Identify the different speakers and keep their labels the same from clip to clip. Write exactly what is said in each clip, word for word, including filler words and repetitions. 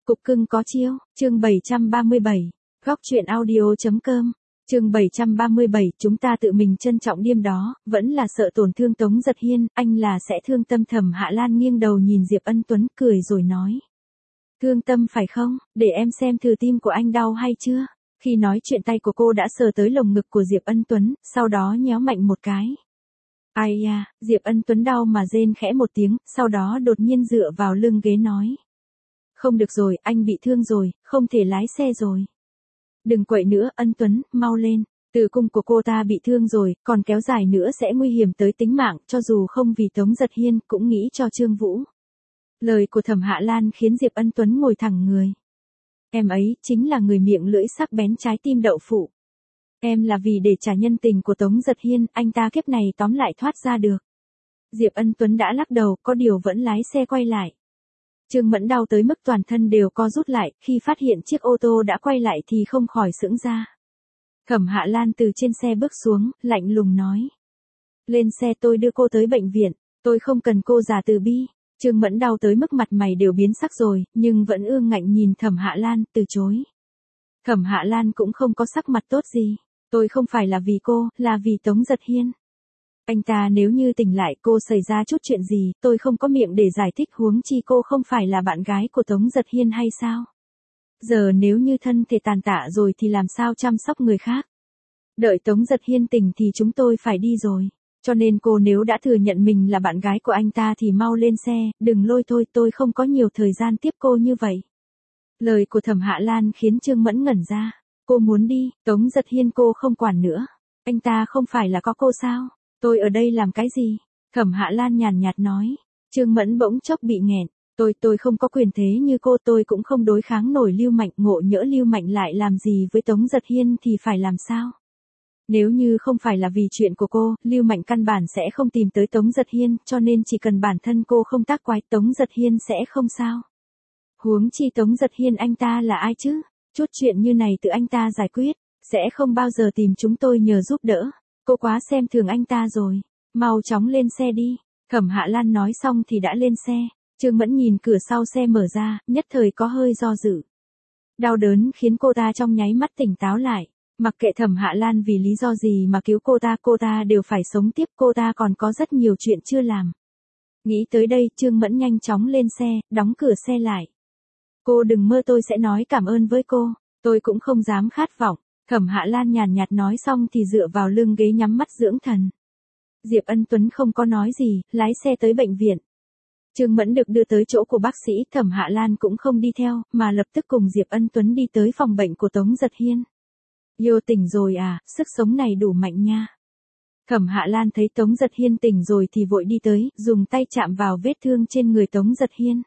Speaker 1: Cục cưng có chiêu, chương bảy trăm ba mươi bảy, góc truyện audio.com, chương bảy trăm ba mươi bảy, chúng ta tự mình trân trọng điềm đó, vẫn là sợ tổn thương Tống Giật Hiên, anh là sẽ thương tâm. Thẩm Hạ Lan nghiêng đầu nhìn Diệp Ân Tuấn, cười rồi nói. Thương tâm phải không, để em xem thử tim của anh đau hay chưa. Khi nói chuyện tay của cô đã sờ tới lồng ngực của Diệp Ân Tuấn, sau đó nhéo mạnh một cái. Ai da, Diệp Ân Tuấn đau mà rên khẽ một tiếng, sau đó đột nhiên dựa vào lưng ghế nói. Không được rồi, anh bị thương rồi, không thể lái xe rồi. Đừng quậy nữa, Ân Tuấn, mau lên. Tử cung của cô ta bị thương rồi, còn kéo dài nữa sẽ nguy hiểm tới tính mạng, cho dù không vì Tống Giật Hiên, cũng nghĩ cho Trương Vũ. Lời của Thẩm Hạ Lan khiến Diệp Ân Tuấn ngồi thẳng người. Em ấy, chính là người miệng lưỡi sắc bén trái tim đậu phụ. Em là vì để trả nhân tình của Tống Giật Hiên, anh ta kiếp này tóm lại thoát ra được. Diệp Ân Tuấn đã lắc đầu, có điều vẫn lái xe quay lại. Trương Mẫn đau tới mức toàn thân đều co rút lại, khi phát hiện chiếc ô tô đã quay lại thì không khỏi sững ra. Thẩm Hạ Lan từ trên xe bước xuống, lạnh lùng nói. Lên xe, tôi đưa cô tới bệnh viện, tôi không cần cô già từ bi. Trương Mẫn đau tới mức mặt mày đều biến sắc rồi, nhưng vẫn ương ngạnh nhìn Thẩm Hạ Lan, từ chối. Thẩm Hạ Lan cũng không có sắc mặt tốt gì. Tôi không phải là vì cô, là vì Tống Giật Hiên. Anh ta nếu như tỉnh lại, cô xảy ra chút chuyện gì, tôi không có miệng để giải thích, huống chi cô không phải là bạn gái của Tống Giật Hiên hay sao? Giờ nếu như thân thể tàn tạ rồi thì làm sao chăm sóc người khác? Đợi Tống Giật Hiên tỉnh thì chúng tôi phải đi rồi. Cho nên cô nếu đã thừa nhận mình là bạn gái của anh ta thì mau lên xe, đừng lôi thôi, tôi không có nhiều thời gian tiếp cô như vậy. Lời của Thẩm Hạ Lan khiến Trương Mẫn ngẩn ra. Cô muốn đi, Tống Giật Hiên cô không quản nữa. Anh ta không phải là có cô sao? Tôi ở đây làm cái gì? Thẩm Hạ Lan nhàn nhạt nói. Trương Mẫn bỗng chốc bị nghẹn. Tôi, tôi không có quyền thế như cô, tôi cũng không đối kháng nổi Lưu Mạnh, ngộ nhỡ Lưu Mạnh lại làm gì với Tống Giật Hiên thì phải làm sao? Nếu như không phải là vì chuyện của cô, Lưu Mạnh căn bản sẽ không tìm tới Tống Giật Hiên, cho nên chỉ cần bản thân cô không tác quái, Tống Giật Hiên sẽ không sao. Huống chi Tống Giật Hiên anh ta là ai chứ? Chút chuyện như này tự anh ta giải quyết, sẽ không bao giờ tìm chúng tôi nhờ giúp đỡ. Cô quá xem thường anh ta rồi. Mau chóng lên xe đi. Thẩm Hạ Lan nói xong thì đã lên xe. Trương Mẫn nhìn cửa sau xe mở ra, nhất thời có hơi do dự. Đau đớn khiến cô ta trong nháy mắt tỉnh táo lại. Mặc kệ Thẩm Hạ Lan vì lý do gì mà cứu cô ta, cô ta đều phải sống tiếp, cô ta còn có rất nhiều chuyện chưa làm. Nghĩ tới đây, Trương Mẫn nhanh chóng lên xe, đóng cửa xe lại. Cô đừng mơ tôi sẽ nói cảm ơn với cô, tôi cũng không dám khát vọng. Thẩm Hạ Lan nhàn nhạt nói xong thì dựa vào lưng ghế nhắm mắt dưỡng thần. Diệp Ân Tuấn không có nói gì, lái xe tới bệnh viện. Trương Mẫn được đưa tới chỗ của bác sĩ, Thẩm Hạ Lan cũng không đi theo, mà lập tức cùng Diệp Ân Tuấn đi tới phòng bệnh của Tống Giật Hiên. Yo tỉnh rồi à, sức sống này đủ mạnh nha. Thẩm Hạ Lan thấy Tống Giật Hiên tỉnh rồi thì vội đi tới, dùng tay chạm vào vết thương trên người Tống Giật Hiên.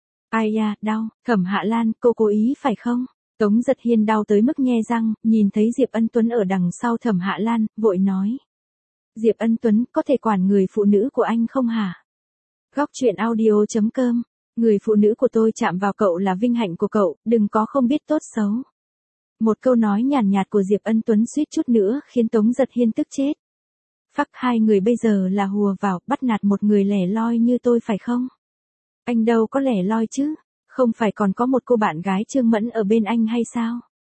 Speaker 1: Ai da, đau, Thẩm Hạ Lan, cô cố ý phải không? Tống Giật Hiên đau tới mức nhe răng, nhìn thấy Diệp Ân Tuấn ở đằng sau Thẩm Hạ Lan, vội nói. Diệp Ân Tuấn, có thể quản người phụ nữ của anh không hả? Góc truyện audio.com, người phụ nữ của tôi chạm vào cậu là vinh hạnh của cậu, đừng có không biết tốt xấu. Một câu nói nhàn nhạt của Diệp Ân Tuấn suýt chút nữa khiến Tống Giật Hiên tức chết. Phắc, hai người bây giờ là hùa vào, bắt nạt một người lẻ loi như tôi phải không? Anh đâu có lẻ loi chứ, không phải còn có một cô bạn gái Trương Mẫn ở bên anh hay sao?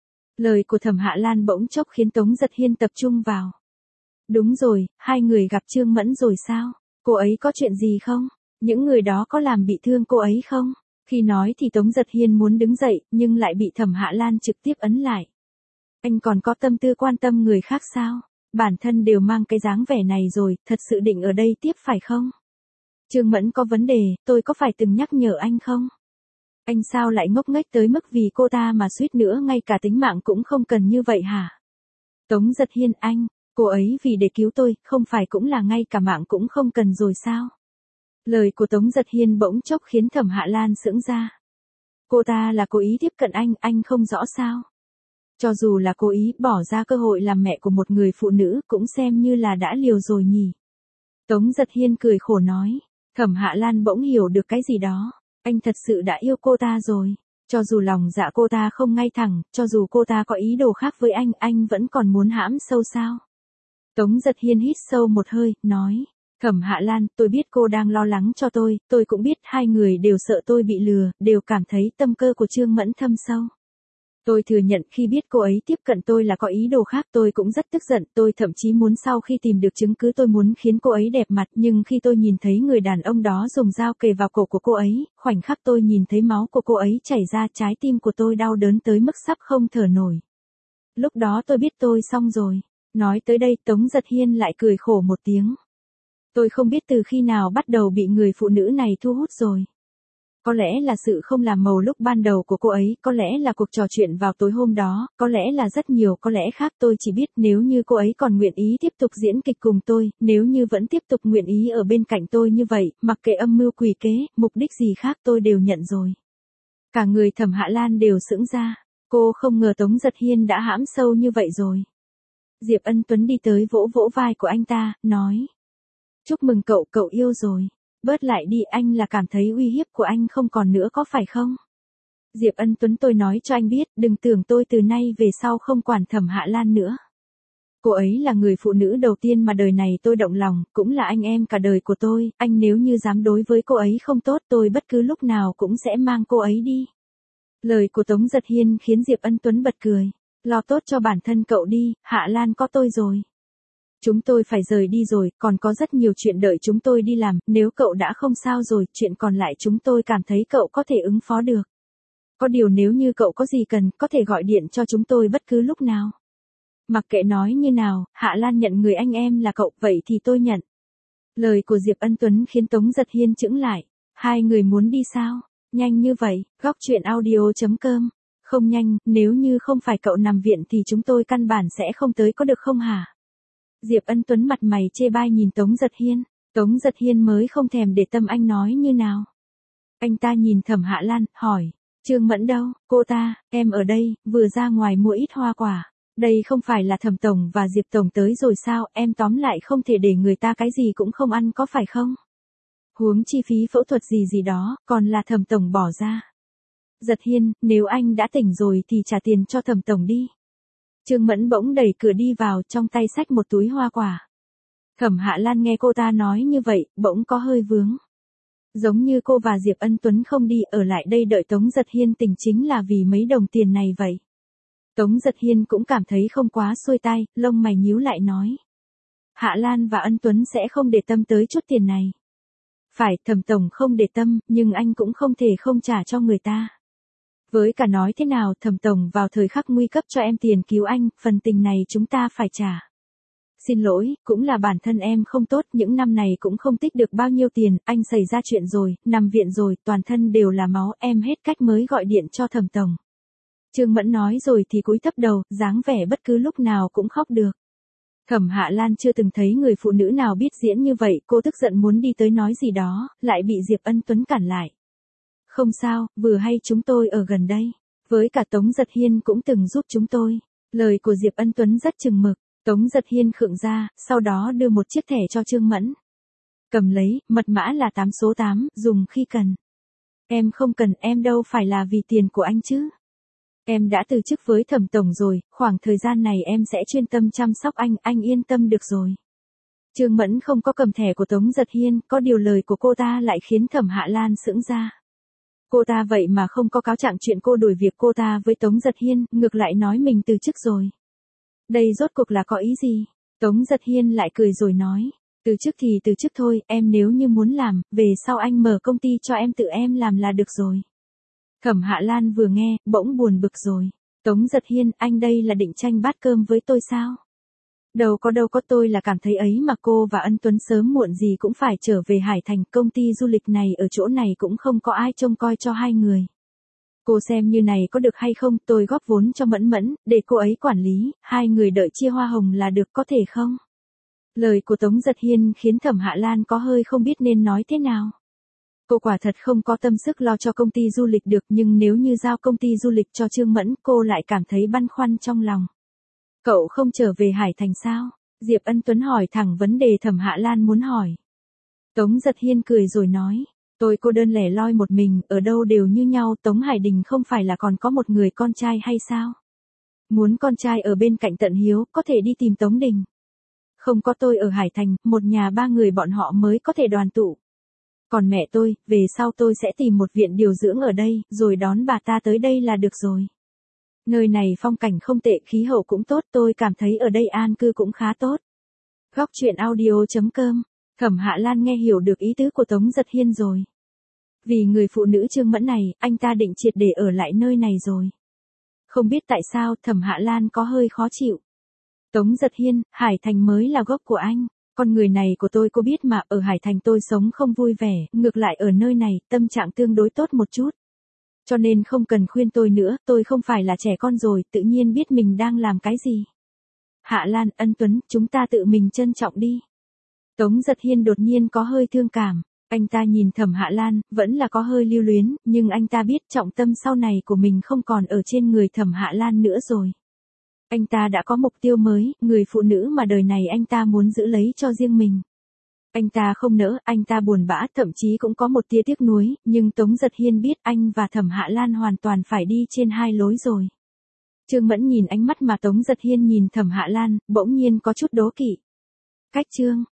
Speaker 1: Lời của Thẩm Hạ Lan bỗng chốc khiến Tống Giật Hiên tập trung vào. Đúng rồi, hai người gặp Trương Mẫn rồi sao? Cô ấy có chuyện gì không? Những người đó có làm bị thương cô ấy không? Khi nói thì Tống Giật Hiên muốn đứng dậy, nhưng lại bị Thẩm Hạ Lan trực tiếp ấn lại. Anh còn có tâm tư quan tâm người khác sao? Bản thân đều mang cái dáng vẻ này rồi, thật sự định ở đây tiếp phải không? Trương Mẫn có vấn đề, tôi có phải từng nhắc nhở anh không? Anh sao lại ngốc nghếch tới mức vì cô ta mà suýt nữa ngay cả tính mạng cũng không cần như vậy hả? Tống Giật Hiên, anh, cô ấy vì để cứu tôi, không phải cũng là ngay cả mạng cũng không cần rồi sao? Lời của Tống Giật Hiên bỗng chốc khiến Thẩm Hạ Lan sững ra. Cô ta là cố ý tiếp cận anh, anh không rõ sao? Cho dù là cố ý, bỏ ra cơ hội làm mẹ của một người phụ nữ cũng xem như là đã liều rồi nhỉ. Tống Giật Hiên cười khổ nói. Thẩm Hạ Lan bỗng hiểu được cái gì đó. Anh thật sự đã yêu cô ta rồi. Cho dù lòng dạ cô ta không ngay thẳng, cho dù cô ta có ý đồ khác với anh, anh vẫn còn muốn hãm sâu sao? Tống Giật Hiên hít sâu một hơi, nói. Thẩm Hạ Lan, tôi biết cô đang lo lắng cho tôi, tôi cũng biết hai người đều sợ tôi bị lừa, đều cảm thấy tâm cơ của Trương Mẫn thâm sâu. Tôi thừa nhận khi biết cô ấy tiếp cận tôi là có ý đồ khác tôi cũng rất tức giận, tôi thậm chí muốn sau khi tìm được chứng cứ tôi muốn khiến cô ấy đẹp mặt, nhưng khi tôi nhìn thấy người đàn ông đó dùng dao kề vào cổ của cô ấy, khoảnh khắc tôi nhìn thấy máu của cô ấy chảy ra, trái tim của tôi đau đớn tới mức sắp không thở nổi. Lúc đó tôi biết tôi xong rồi. Nói tới đây Tống Giật Hiên lại cười khổ một tiếng. Tôi không biết từ khi nào bắt đầu bị người phụ nữ này thu hút rồi. Có lẽ là sự không làm màu lúc ban đầu của cô ấy, có lẽ là cuộc trò chuyện vào tối hôm đó, có lẽ là rất nhiều có lẽ khác, tôi chỉ biết nếu như cô ấy còn nguyện ý tiếp tục diễn kịch cùng tôi, nếu như vẫn tiếp tục nguyện ý ở bên cạnh tôi như vậy, mặc kệ âm mưu quỷ kế, mục đích gì khác tôi đều nhận rồi. Cả người Thẩm Hạ Lan đều sững ra, cô không ngờ Tống Giật Hiên đã hãm sâu như vậy rồi. Diệp Ân Tuấn đi tới vỗ vỗ vai của anh ta, nói. Chúc mừng cậu, cậu yêu rồi. Bớt lại đi, anh là cảm thấy uy hiếp của anh không còn nữa có phải không? Diệp Ân Tuấn, tôi nói cho anh biết, đừng tưởng tôi từ nay về sau không quản Thẩm Hạ Lan nữa. Cô ấy là người phụ nữ đầu tiên mà đời này tôi động lòng, cũng là anh em cả đời của tôi, anh nếu như dám đối với cô ấy không tốt tôi bất cứ lúc nào cũng sẽ mang cô ấy đi. Lời của Tống Giật Hiên khiến Diệp Ân Tuấn bật cười. Lo tốt cho bản thân cậu đi, Hạ Lan có tôi rồi. Chúng tôi phải rời đi rồi, còn có rất nhiều chuyện đợi chúng tôi đi làm, nếu cậu đã không sao rồi, chuyện còn lại chúng tôi cảm thấy cậu có thể ứng phó được. Có điều nếu như cậu có gì cần, có thể gọi điện cho chúng tôi bất cứ lúc nào. Mặc kệ nói như nào, Hạ Lan nhận người anh em là cậu, vậy thì tôi nhận. Lời của Diệp Ân Tuấn khiến Tống Giật Hiên chững lại. Hai người muốn đi sao? Nhanh như vậy, góc truyện audio chấm com. Không nhanh, nếu như không phải cậu nằm viện thì chúng tôi căn bản sẽ không tới có được không hả? Diệp Ân Tuấn mặt mày chê bai nhìn Tống Giật Hiên. Tống Giật Hiên mới không thèm để tâm anh nói như nào. Anh ta nhìn Thẩm Hạ Lan, hỏi. Trương Mẫn đâu? Cô ta, em ở đây, vừa ra ngoài mua ít hoa quả. Đây không phải là Thẩm Tổng và Diệp Tổng tới rồi sao? Em tóm lại không thể để người ta cái gì cũng không ăn có phải không? Huống chi phí phẫu thuật gì gì đó, còn là Thẩm Tổng bỏ ra. Giật Hiên, nếu anh đã tỉnh rồi thì trả tiền cho Thẩm Tổng đi. Trương Mẫn bỗng đẩy cửa đi vào, trong tay xách một túi hoa quả. Thẩm Hạ Lan nghe cô ta nói như vậy, bỗng có hơi vướng. Giống như cô và Diệp Ân Tuấn không đi ở lại đây đợi Tống Giật Hiên tỉnh chính là vì mấy đồng tiền này vậy. Tống Giật Hiên cũng cảm thấy không quá xuôi tai, lông mày nhíu lại nói. Hạ Lan và Ân Tuấn sẽ không để tâm tới chút tiền này. Phải, Thẩm Tổng không để tâm, nhưng anh cũng không thể không trả cho người ta. Với cả nói thế nào, Thẩm Tổng vào thời khắc nguy cấp cho em tiền cứu anh, phần tình này chúng ta phải trả. Xin lỗi, cũng là bản thân em không tốt, những năm này cũng không tích được bao nhiêu tiền, anh xảy ra chuyện rồi, nằm viện rồi, toàn thân đều là máu, em hết cách mới gọi điện cho Thẩm Tổng. Trương Mẫn nói rồi thì cúi thấp đầu, dáng vẻ bất cứ lúc nào cũng khóc được. Thẩm Hạ Lan chưa từng thấy người phụ nữ nào biết diễn như vậy, cô tức giận muốn đi tới nói gì đó, lại bị Diệp Ân Tuấn cản lại. Không sao, vừa hay chúng tôi ở gần đây. Với cả Tống Giật Hiên cũng từng giúp chúng tôi. Lời của Diệp Ân Tuấn rất chừng mực. Tống Giật Hiên khựng ra, sau đó đưa một chiếc thẻ cho Trương Mẫn. Cầm lấy, mật mã là tám số tám, dùng khi cần. Em không cần, em đâu phải là vì tiền của anh chứ. Em đã từ chức với Thẩm Tổng rồi, khoảng thời gian này em sẽ chuyên tâm chăm sóc anh, anh yên tâm được rồi. Trương Mẫn không có cầm thẻ của Tống Giật Hiên, có điều lời của cô ta lại khiến Thẩm Hạ Lan sững ra. Cô ta vậy mà không có cáo trạng chuyện cô đuổi việc cô ta với Tống Giật Hiên, ngược lại nói mình từ chức rồi. Đây rốt cuộc là có ý gì? Tống Giật Hiên lại cười rồi nói. Từ chức thì từ chức thôi, em nếu như muốn làm, về sau anh mở công ty cho em tự em làm là được rồi. Thẩm Hạ Lan vừa nghe, bỗng buồn bực rồi. Tống Giật Hiên, anh đây là định tranh bát cơm với tôi sao? Đâu có đâu có, tôi là cảm thấy ấy mà cô và Ân Tuấn sớm muộn gì cũng phải trở về Hải Thành, công ty du lịch này ở chỗ này cũng không có ai trông coi cho hai người. Cô xem như này có được hay không, tôi góp vốn cho Mẫn Mẫn, để cô ấy quản lý, hai người đợi chia hoa hồng là được có thể không? Lời của Tống Giật Hiên khiến Thẩm Hạ Lan có hơi không biết nên nói thế nào. Cô quả thật không có tâm sức lo cho công ty du lịch được, nhưng nếu như giao công ty du lịch cho Trương Mẫn, cô lại cảm thấy băn khoăn trong lòng. Cậu không trở về Hải Thành sao? Diệp Ân Tuấn hỏi thẳng vấn đề Thẩm Hạ Lan muốn hỏi. Tống Giật Hiên cười rồi nói. Tôi cô đơn lẻ loi một mình, ở đâu đều như nhau, Tống Hải Đình không phải là còn có một người con trai hay sao? Muốn con trai ở bên cạnh Tận Hiếu, có thể đi tìm Tống Đình. Không có tôi ở Hải Thành, một nhà ba người bọn họ mới có thể đoàn tụ. Còn mẹ tôi, về sau tôi sẽ tìm một viện điều dưỡng ở đây, rồi đón bà ta tới đây là được rồi. Nơi này phong cảnh không tệ, khí hậu cũng tốt, tôi cảm thấy ở đây an cư cũng khá tốt. Góc chuyện audio chấm com. Thẩm Hạ Lan nghe hiểu được ý tứ của Tống Giật Hiên rồi. Vì người phụ nữ Trương Mẫn này, anh ta định triệt để ở lại nơi này rồi. Không biết tại sao Thẩm Hạ Lan có hơi khó chịu. Tống Giật Hiên, Hải Thành mới là gốc của anh. Con người này của tôi cô biết mà, ở Hải Thành tôi sống không vui vẻ, ngược lại ở nơi này, tâm trạng tương đối tốt một chút. Cho nên không cần khuyên tôi nữa, tôi không phải là trẻ con rồi, tự nhiên biết mình đang làm cái gì. Hạ Lan, Ân Tuấn, chúng ta tự mình trân trọng đi. Tống Giật Hiên đột nhiên có hơi thương cảm. Anh ta nhìn Thẩm Hạ Lan, vẫn là có hơi lưu luyến, nhưng anh ta biết trọng tâm sau này của mình không còn ở trên người Thẩm Hạ Lan nữa rồi. Anh ta đã có mục tiêu mới, người phụ nữ mà đời này anh ta muốn giữ lấy cho riêng mình. Anh ta không nỡ, anh ta buồn bã, thậm chí cũng có một tia tiếc nuối, nhưng Tống Giật Hiên biết anh và Thẩm Hạ Lan hoàn toàn phải đi trên hai lối rồi. Trương Mẫn nhìn ánh mắt mà Tống Giật Hiên nhìn Thẩm Hạ Lan, bỗng nhiên có chút đố kỵ. Cách Trương